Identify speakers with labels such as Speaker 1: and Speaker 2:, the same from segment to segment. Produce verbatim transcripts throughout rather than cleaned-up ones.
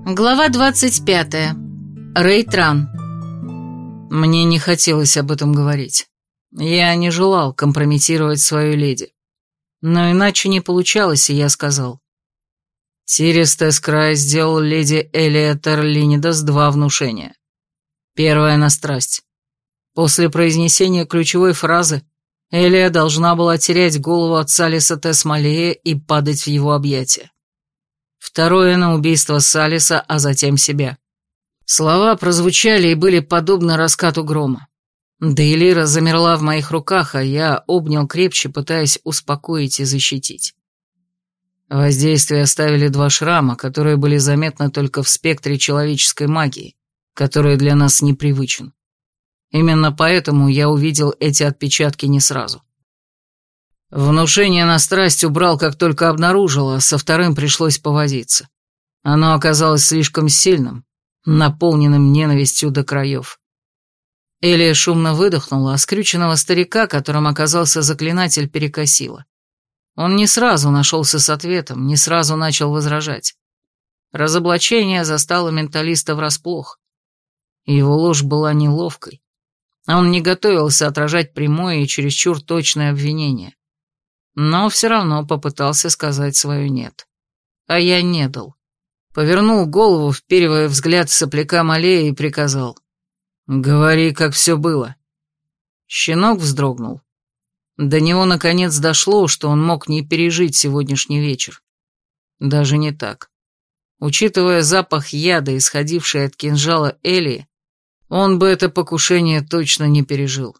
Speaker 1: Глава двадцать пятая. Рейтран.
Speaker 2: Мне не хотелось об этом говорить. Я не желал компрометировать свою леди. Но иначе не получалось, и я сказал. Тирис Тескрай сделал леди Элия Терлинидас два внушения. Первое на страсть. После произнесения ключевой фразы Элия должна была терять голову от Салиса Тесмалея и падать в его объятия. Второе на убийство Салиса, а затем себя. Слова прозвучали и были подобны раскату грома. Дейлира замерла в моих руках, а я обнял крепче, пытаясь успокоить и защитить. Воздействие оставили два шрама, которые были заметны только в спектре человеческой магии, который для нас непривычен. Именно поэтому я увидел эти отпечатки не сразу. Внушение на страсть убрал, как только обнаружил, а со вторым пришлось повозиться. Оно оказалось слишком сильным, наполненным ненавистью до краев. Элия шумно выдохнула, а скрюченного старика, которым оказался заклинатель, перекосило. Он не сразу нашелся с ответом, не сразу начал возражать. Разоблачение застало менталиста врасплох. Его ложь была неловкой. Он не готовился отражать прямое и чересчур точное обвинение. Но все равно попытался сказать свое «нет». А я не дал. Повернул голову, вперивая взгляд в сопляка Малея и приказал. «Говори, как все было». Щенок вздрогнул. До него наконец дошло, что он мог не пережить сегодняшний вечер. Даже не так. Учитывая запах яда, исходивший от кинжала Элии, он бы это покушение точно не пережил.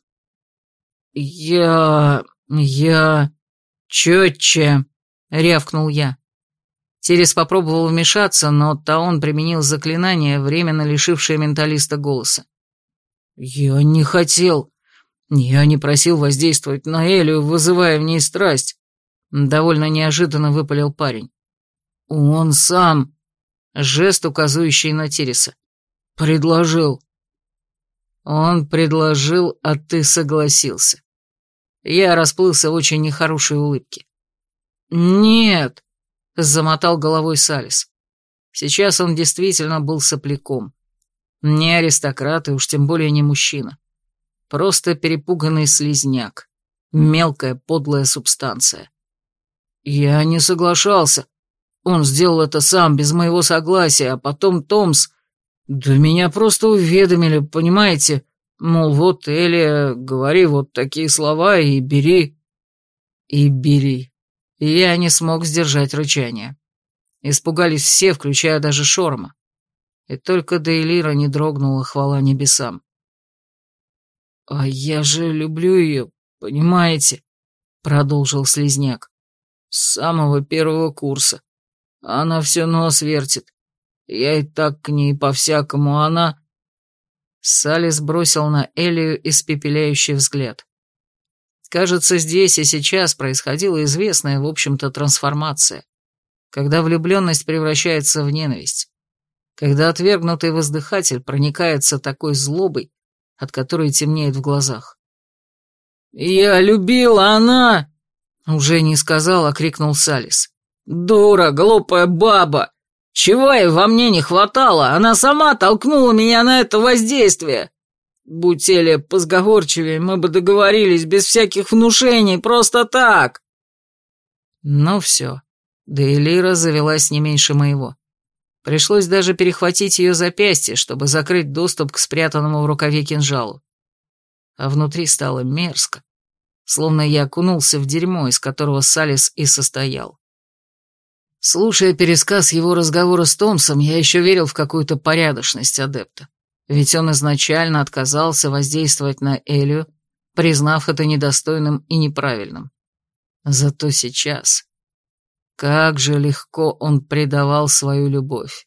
Speaker 2: «Я... я...» «Четче!» — рявкнул я. Тирис попробовал вмешаться, но Таон применил заклинание, временно лишившее менталиста голоса. «Я не хотел. Я не просил воздействовать на Элию, вызывая в ней страсть», — довольно неожиданно выпалил парень. «Он сам...» — жест, указывающий на Тириса. «Предложил». «Он предложил, а ты согласился». Я расплылся в очень нехорошей улыбке. «Нет», — замотал головой Салис. Сейчас он действительно был сопляком. Не аристократ и уж тем более не мужчина. Просто перепуганный слизняк. Мелкая подлая субстанция. «Я не соглашался. Он сделал это сам, без моего согласия, а потом Томс... Да меня просто уведомили, понимаете? Мол, вот, Элия, говори вот такие слова и бери». И бери. Я не смог сдержать рычание. Испугались все, включая даже Шорма. И только Дейлира не дрогнула, хвала небесам. «А я же люблю ее, понимаете?» — продолжил слизняк. «С самого первого курса. Она все нос вертит. Я и так к ней по-всякому, а она...» Салис бросил на Элию испепеляющий взгляд. Кажется, здесь и сейчас происходила известная, в общем-то, трансформация, когда влюбленность превращается в ненависть, когда отвергнутый воздыхатель проникается такой злобой, от которой темнеет в глазах. «Я любила, она...» Уже не сказал, а крикнул Салис. «Дура, глупая баба! Чего ей во мне не хватало? Она сама толкнула меня на это воздействие. Будь Элия позговорчивее, мы бы договорились без всяких внушений, просто так». Ну все, Дейлира завелась не меньше моего. Пришлось даже перехватить ее запястье, чтобы закрыть доступ к спрятанному в рукаве кинжалу. А внутри стало мерзко, словно я окунулся в дерьмо, из которого Салис и состоял. Слушая пересказ его разговора с Томсом, я еще верил в какую-то порядочность адепта, ведь он изначально отказался воздействовать на Элию, признав это недостойным и неправильным. Зато сейчас... Как же легко он предавал свою любовь.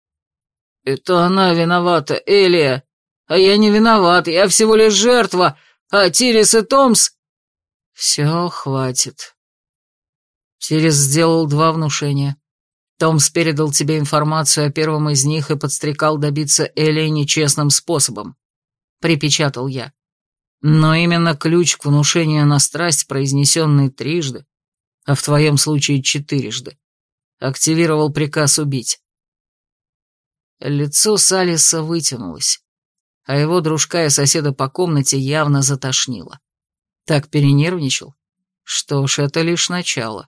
Speaker 2: «Это она виновата, Элия, а я не виноват, я всего лишь жертва, а Тирис и Томс...» «Все, хватит». Тирис сделал два внушения. Томс передал тебе информацию о первом из них и подстрекал добиться Элии нечестным способом. Припечатал я. Но именно ключ к внушению на страсть, произнесенный трижды, а в твоем случае четырежды, активировал приказ убить. Лицо Салиса вытянулось, а его дружка и соседа по комнате явно затошнило. Так перенервничал. Что ж, это лишь начало.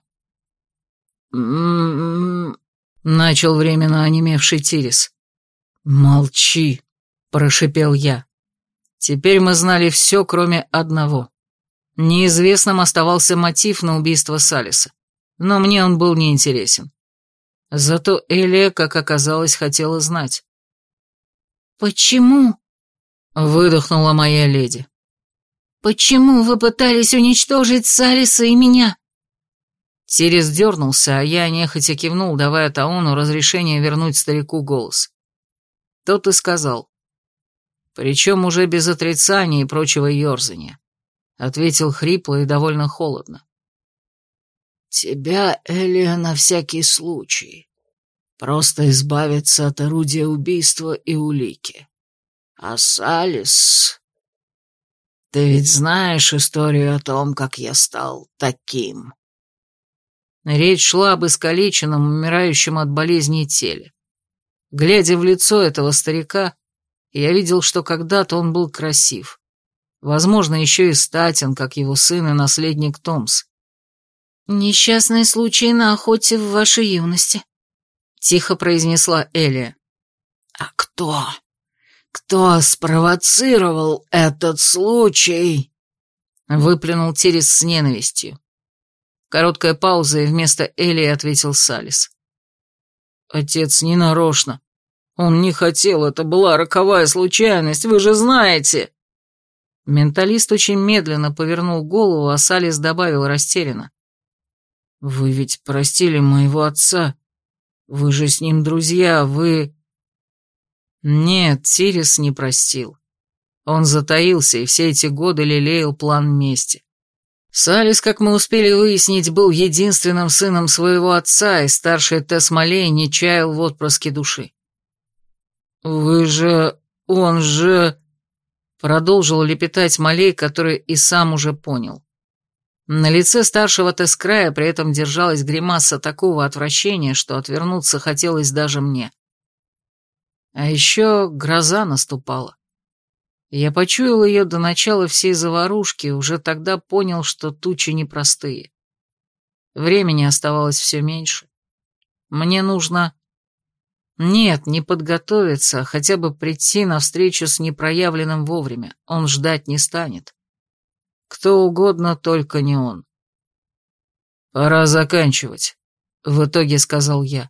Speaker 2: «М-м-м», начал временно онемевший Тирис. «Молчи», — прошипел я. Теперь мы знали все, кроме одного. Неизвестным оставался мотив на убийство Салиса, но мне он был неинтересен. Зато Элия, как оказалось, хотела знать.
Speaker 1: «Почему?» —
Speaker 2: выдохнула моя леди.
Speaker 1: «Почему вы пытались уничтожить Салиса и меня?»
Speaker 2: Тирис дернулся, а я нехотя кивнул, давая Таону разрешение вернуть старику голос. Тот и сказал. Причем уже без отрицания и прочего ерзания. Ответил хрипло и довольно холодно. «Тебя, Элия, на всякий случай. Просто избавиться от орудия убийства и улики. А Салис... Ты ведь знаешь историю о том, как я стал таким?» Речь шла об искалеченном, умирающем от болезней теле. Глядя в лицо этого старика, я видел, что когда-то он был красив. Возможно, еще и статен, как его сын и наследник Томс.
Speaker 1: «Несчастный случай на охоте в вашей юности», — тихо произнесла Элия.
Speaker 2: «А кто? Кто спровоцировал этот случай?» — выплюнул Тирис с ненавистью. Короткая пауза, и вместо Элии ответил Салис. «Отец не нарочно. Он не хотел, это была роковая случайность, вы же знаете!» Менталист очень медленно повернул голову, а Салис добавил растерянно. «Вы ведь простили моего отца. Вы же с ним друзья, вы...» Нет, Тирис не простил. Он затаился и все эти годы лелеял план мести. Салис, как мы успели выяснить, был единственным сыном своего отца, и старший Тесс Малей не чаял в отпрыске души. «Вы же... он же...» Продолжил лепетать Малей, который и сам уже понял. На лице старшего Тескрая при этом держалась гримаса такого отвращения, что отвернуться хотелось даже мне. А еще гроза наступала. Я почуял ее до начала всей заварушки и уже тогда понял, что тучи непростые. Времени оставалось все меньше. Мне нужно... Нет, не подготовиться, а хотя бы прийти на встречу с непроявленным вовремя. Он ждать не станет. Кто угодно, только не он. «Пора заканчивать», — в итоге сказал я.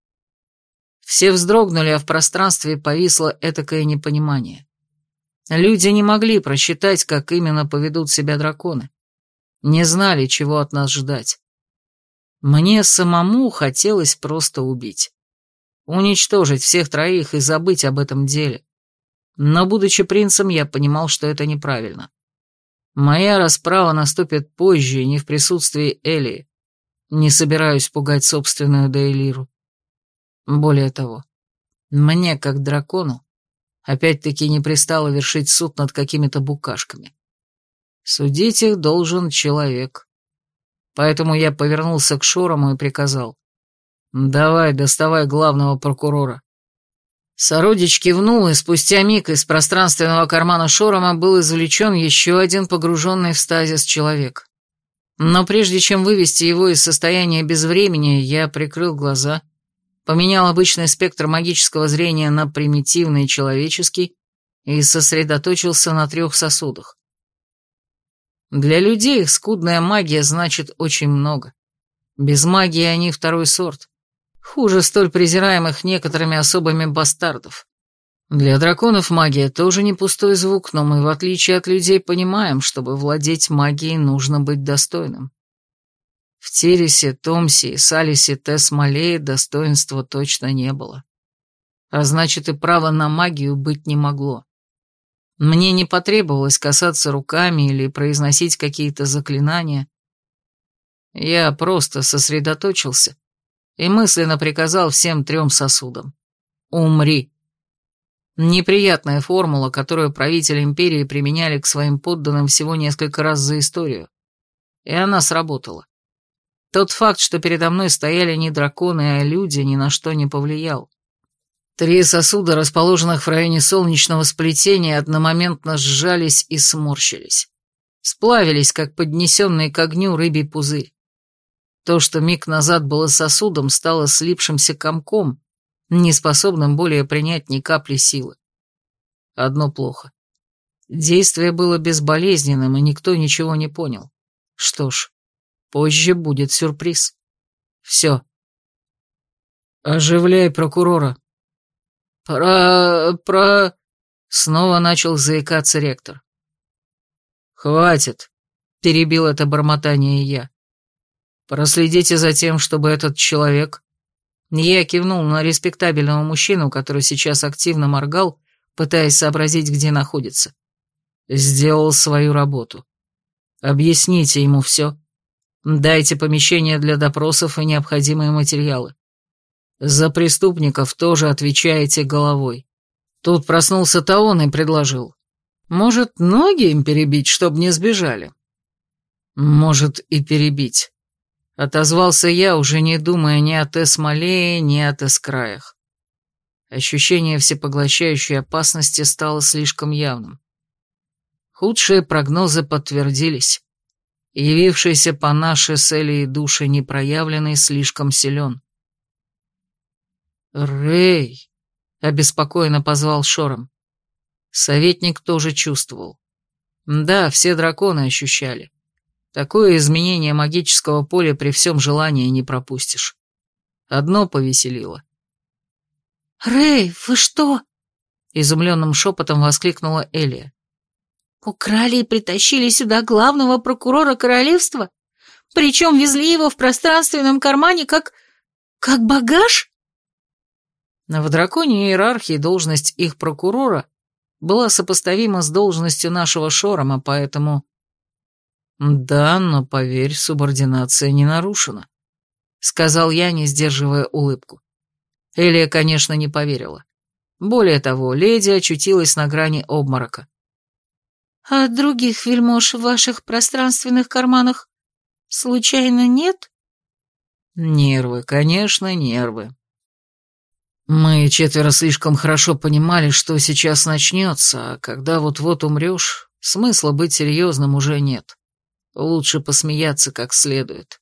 Speaker 2: Все вздрогнули, а в пространстве повисло этакое непонимание. Люди не могли просчитать, как именно поведут себя драконы. Не знали, чего от нас ждать. Мне самому хотелось просто убить. Уничтожить всех троих и забыть об этом деле. Но, будучи принцем, я понимал, что это неправильно. Моя расправа наступит позже и не в присутствии Элии. Не собираюсь пугать собственную Дейлиру. Более того, мне, как дракону, опять-таки не пристало вершить суд над какими-то букашками. Судить их должен человек. Поэтому я повернулся к Шорому и приказал. «Давай, доставай главного прокурора». Сородич кивнул, и спустя миг из пространственного кармана Шорома был извлечен еще один погруженный в стазис человек. Но прежде чем вывести его из состояния безвремени, я прикрыл глаза, поменял обычный спектр магического зрения на примитивный человеческий и сосредоточился на трех сосудах. Для людей их скудная магия значит очень много. Без магии они второй сорт. Хуже столь презираемых некоторыми особами бастардов. Для драконов магия тоже не пустой звук, но мы, в отличие от людей, понимаем, чтобы владеть магией, нужно быть достойным. В Тирисе, Томсе и Салисе Тесс Малее достоинства точно не было. А значит, и права на магию быть не могло. Мне не потребовалось касаться руками или произносить какие-то заклинания. Я просто сосредоточился и мысленно приказал всем трем сосудам. «Умри». Неприятная формула, которую правители империи применяли к своим подданным всего несколько раз за историю. И она сработала. Тот факт, что передо мной стояли не драконы, а люди, ни на что не повлиял. Три сосуда, расположенных в районе солнечного сплетения, одномоментно сжались и сморщились. Сплавились, как поднесенный к огню рыбий пузырь. То, что миг назад было сосудом, стало слипшимся комком, неспособным более принять ни капли силы. Одно плохо. Действие было безболезненным, и никто ничего не понял. Что ж, позже будет сюрприз. Все. «Оживляй прокурора». «Про... про...» Снова начал заикаться ректор. «Хватит», — перебил это бормотание я. «Проследите за тем, чтобы этот человек...» Я кивнул на респектабельного мужчину, который сейчас активно моргал, пытаясь сообразить, где находится. «Сделал свою работу. Объясните ему все. Дайте помещение для допросов и необходимые материалы. За преступников тоже отвечаете головой». Тут проснулся Таон и предложил. «Может, ноги им перебить, чтобы не сбежали?» «Может, и перебить». Отозвался я, уже не думая ни о Тесмалее, ни о Тескраях. Ощущение всепоглощающей опасности стало слишком явным. Худшие прогнозы подтвердились. Явившийся по нашей с Элей душе непроявленный слишком силен. «Рэй!» — обеспокоенно позвал Шором. Советник тоже чувствовал. Да, все драконы ощущали. Такое изменение магического поля при всем желании не пропустишь. Одно повеселило.
Speaker 1: «Рэй, вы что?» —
Speaker 2: изумленным шепотом воскликнула Элия.
Speaker 1: «Украли и притащили сюда главного прокурора королевства? Причем везли его в пространственном кармане как... как багаж?»
Speaker 2: В драконьей иерархии должность их прокурора была сопоставима с должностью нашего Шорома, поэтому... «Да, но, поверь, субординация не нарушена», — сказал я, не сдерживая улыбку. Элия, конечно, не поверила. Более того, леди очутилась на грани обморока.
Speaker 1: «А других вельмож в ваших пространственных карманах случайно нет?»
Speaker 2: «Нервы, конечно, нервы». Мы четверо слишком хорошо понимали, что сейчас начнется, а когда вот-вот умрешь, смысла быть серьезным уже нет. Лучше посмеяться как следует.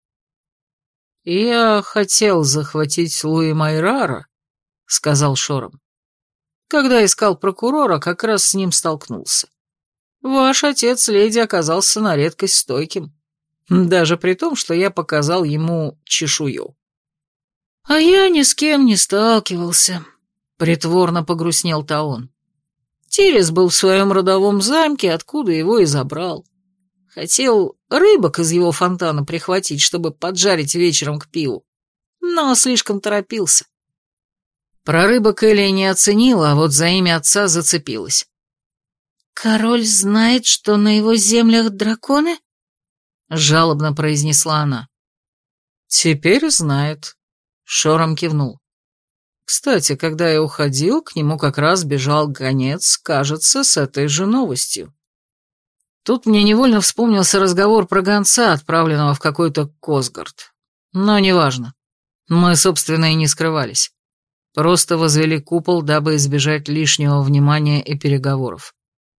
Speaker 2: «Я хотел захватить Луи Майрара», — сказал Шором. «Когда искал прокурора, как раз с ним столкнулся. Ваш отец, леди, оказался на редкость стойким, даже при том, что я показал ему чешую». «А я ни с кем не сталкивался», — притворно погрустнел Таон. «Тирес был в своем родовом замке, откуда его и забрал. Хотел рыбок из его фонтана прихватить, чтобы поджарить вечером к пиву, но слишком торопился». Про рыбок Элия не оценила, а вот за имя отца зацепилась.
Speaker 1: «Король знает, что на его землях драконы?»
Speaker 2: — жалобно произнесла она. «Теперь знает», — Шором кивнул. «Кстати, когда я уходил, к нему как раз бежал гонец, кажется, с этой же новостью». Тут мне невольно вспомнился разговор про гонца, отправленного в какой-то Косгард. Но неважно. Мы, собственно, и не скрывались. Просто возвели купол, дабы избежать лишнего внимания и переговоров.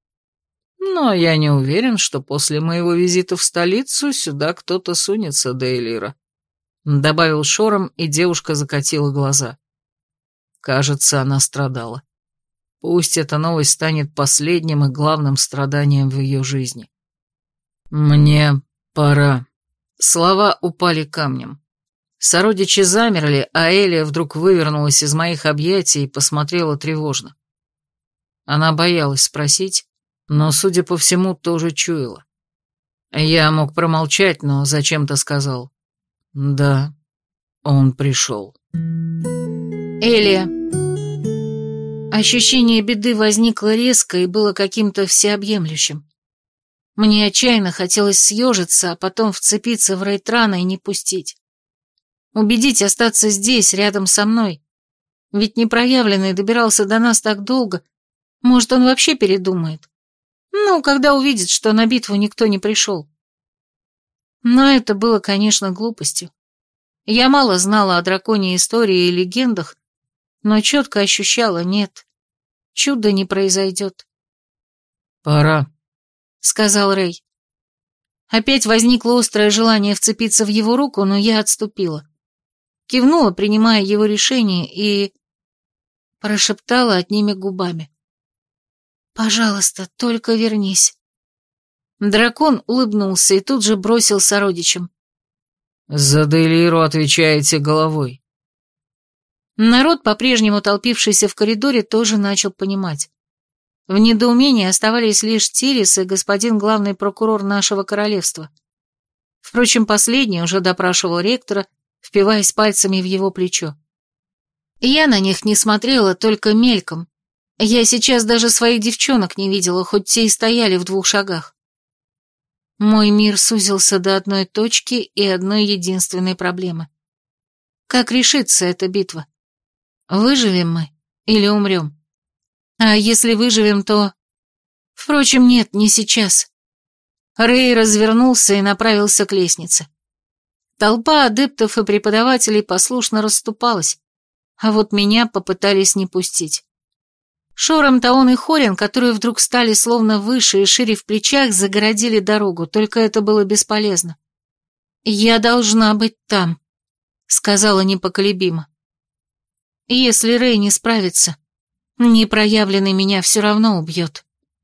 Speaker 2: Но я не уверен, что после моего визита в столицу сюда кто-то сунется до Элира. Добавил Шором, и девушка закатила глаза. Кажется, она страдала. Пусть эта новость станет последним и главным страданием в ее жизни. «Мне пора». Слова упали камнем. Сородичи замерли, а Элия вдруг вывернулась из моих объятий и посмотрела тревожно. Она боялась спросить, но, судя по всему, тоже чуяла. Я мог промолчать, но зачем-то сказал. «Да, он пришел».
Speaker 1: «Элия». Ощущение беды возникло резко и было каким-то всеобъемлющим. Мне отчаянно хотелось съежиться, а потом вцепиться в Рейтрана и не пустить. Убедить остаться здесь, рядом со мной. Ведь непроявленный добирался до нас так долго, может, он вообще передумает. Ну, когда увидит, что на битву никто не пришел. Но это было, конечно, глупостью. Я мало знала о драконьей истории и легендах, но четко ощущала: нет, чудо не произойдет.
Speaker 2: «Пора»,
Speaker 1: — сказал Рэй. Опять возникло острое желание вцепиться в его руку, но я отступила. Кивнула, принимая его решение, и прошептала одними губами: «Пожалуйста, только вернись». Дракон улыбнулся и тут же бросил сородичам:
Speaker 2: «За Делиру отвечаете головой».
Speaker 1: Народ, по-прежнему толпившийся в коридоре, тоже начал понимать. В недоумении оставались лишь Тирис и господин главный прокурор нашего королевства. Впрочем, последний уже допрашивал ректора, впиваясь пальцами в его плечо. Я на них не смотрела, только мельком. Я сейчас даже своих девчонок не видела, хоть те и стояли в двух шагах. Мой мир сузился до одной точки и одной единственной проблемы. Как решится эта битва? Выживем мы или умрем? А если выживем, то... Впрочем, нет, не сейчас. Рэй развернулся и направился к лестнице. Толпа адептов и преподавателей послушно расступалась, а вот меня попытались не пустить. Шором Таон и Хорин, которые вдруг стали словно выше и шире в плечах, загородили дорогу, только это было бесполезно. «Я должна быть там», — сказала непоколебимо. «Если Рэй не справится, непроявленный меня все равно убьет».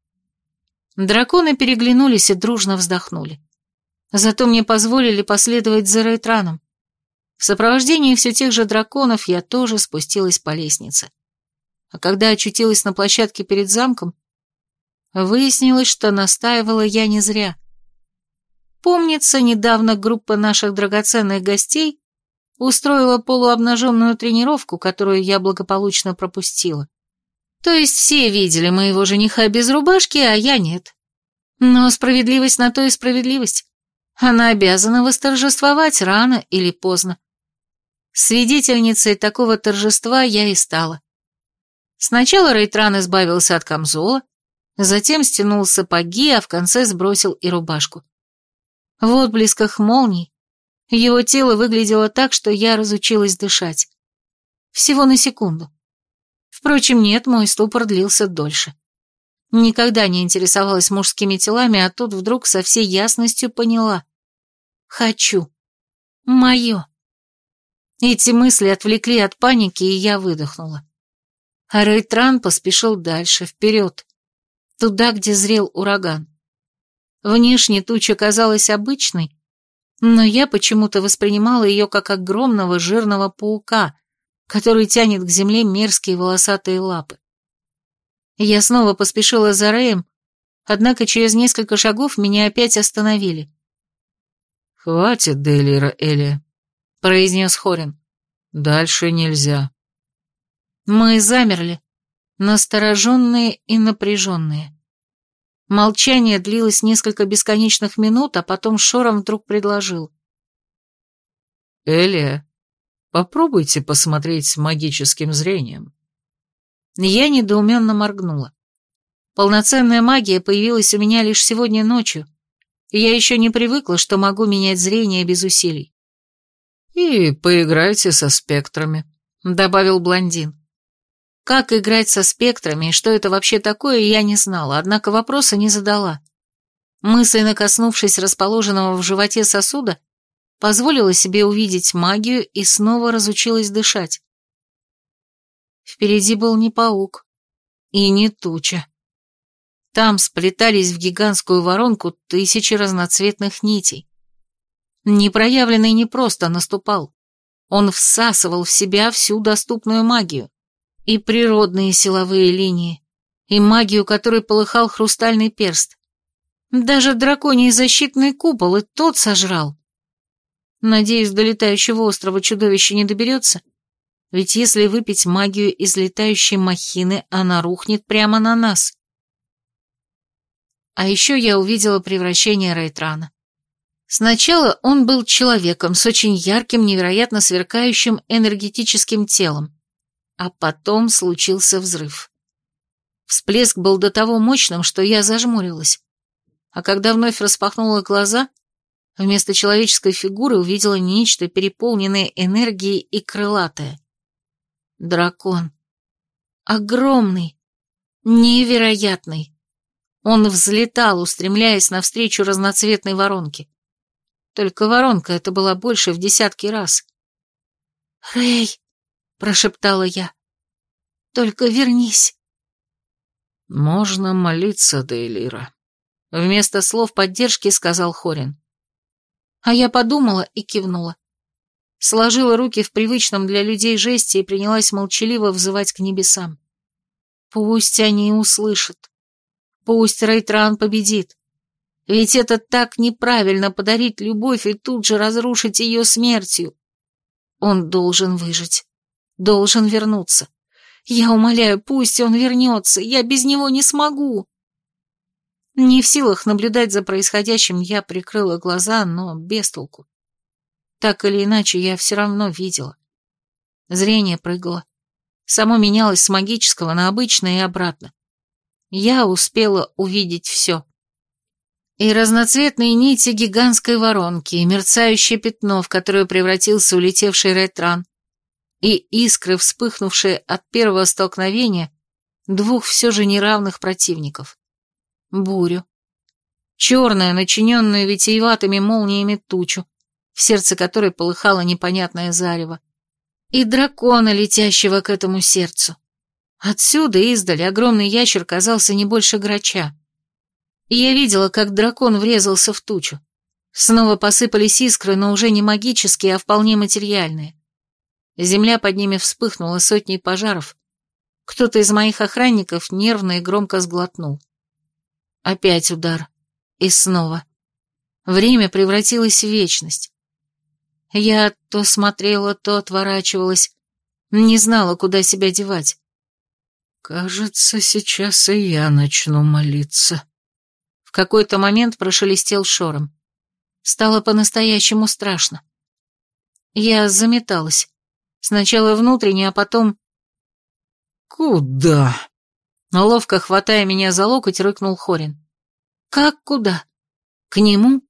Speaker 1: Драконы переглянулись и дружно вздохнули. Зато мне позволили последовать за Рейтраном. В сопровождении все тех же драконов я тоже спустилась по лестнице. А когда очутилась на площадке перед замком, выяснилось, что настаивала я не зря. Помнится, недавно группа наших драгоценных гостей устроила полуобнаженную тренировку, которую я благополучно пропустила. То есть все видели моего жениха без рубашки, а я нет. Но справедливость на то и справедливость. Она обязана восторжествовать рано или поздно. Свидетельницей такого торжества я и стала. Сначала Рейтран избавился от камзола, затем стянул сапоги, а в конце сбросил и рубашку. В отблесках молний его тело выглядело так, что я разучилась дышать. Всего на секунду. Впрочем, нет, мой ступор длился дольше. Никогда не интересовалась мужскими телами, а тут вдруг со всей ясностью поняла. Хочу. Мое. Эти мысли отвлекли от паники, и я выдохнула. А Рейтран поспешил дальше, вперед, туда, где зрел ураган. Внешне туча казалась обычной, но я почему-то воспринимала ее как огромного жирного паука, который тянет к земле мерзкие волосатые лапы. Я снова поспешила за Рэем, однако через несколько шагов меня опять остановили.
Speaker 2: «Хватит, Делира Элия», — произнес Хорин. «Дальше нельзя».
Speaker 1: Мы замерли, настороженные и напряженные. Молчание длилось несколько бесконечных минут, а потом Шором вдруг предложил.
Speaker 2: «Элия, попробуйте посмотреть с магическим зрением».
Speaker 1: Я недоуменно моргнула. Полноценная магия появилась у меня лишь сегодня ночью, и я еще не привыкла, что могу менять зрение без усилий.
Speaker 2: «И поиграйте со спектрами», — добавил блондин. Как играть со спектрами и что это вообще такое, я не знала, однако вопроса не задала. Мысленно коснувшись расположенного в животе сосуда, позволила себе увидеть магию и снова разучилась дышать. Впереди был не паук и не туча. Там сплетались в гигантскую воронку тысячи разноцветных нитей. Непроявленный не просто наступал, он всасывал в себя всю доступную магию. И природные силовые линии, и магию, которой полыхал хрустальный перст. Даже драконий защитный купол и тот сожрал. Надеюсь, до летающего острова чудовище не доберется, ведь если выпить магию из летающей махины, она рухнет прямо на нас. А еще я увидела превращение Рейтрана. Сначала он был человеком с очень ярким, невероятно сверкающим энергетическим телом. А потом случился взрыв. Всплеск был до того мощным, что я зажмурилась. А когда вновь распахнула глаза, вместо человеческой фигуры увидела нечто, переполненное энергией и крылатое. Дракон.
Speaker 1: огромный, невероятный. Он взлетал, устремляясь навстречу разноцветной воронке. Только воронка эта была больше в десятки раз. «Рэй!» — прошептала я. «Только вернись!»
Speaker 2: «Можно молиться, Дейлира», — вместо слов поддержки сказал Хорин.
Speaker 1: А я подумала и кивнула. Сложила руки в привычном для людей жесте и принялась молчаливо взывать к небесам. Пусть они услышат. Пусть Рейтран победит. Ведь это так неправильно — подарить любовь и тут же разрушить ее смертью. Он должен выжить. Должен вернуться. Я умоляю, пусть он вернется. Я без него не смогу. Не в силах наблюдать за происходящим, я прикрыла глаза, но без толку. Так или иначе, я все равно видела. Зрение прыгало. Само менялось с магического на обычное и обратно. Я успела увидеть все. И разноцветные нити гигантской воронки, и мерцающее пятно, в которое превратился улетевший Рейтран, и искры, вспыхнувшие от первого столкновения двух все же неравных противников. Бурю. Черную, начиненную витиеватыми молниями тучу, в сердце которой полыхало непонятное зарево, и дракона, летящего к этому сердцу. Отсюда, издали, огромный ящер казался не больше грача. И я видела, как дракон врезался в тучу. Снова посыпались искры, но уже не магические, а вполне материальные. Земля под ними вспыхнула сотней пожаров. Кто-то из моих охранников нервно и громко сглотнул. Опять удар. И снова. Время превратилось в вечность. Я то смотрела, то отворачивалась. Не знала, куда себя девать.
Speaker 2: «Кажется, сейчас и я начну молиться».
Speaker 1: В какой-то момент прошелестел шором. Стало по-настоящему страшно. Я заметалась. Сначала внутренне, а потом...
Speaker 2: «Куда?»
Speaker 1: Ловко хватая меня за локоть, рыкнул Хорин. «Как куда? К нему?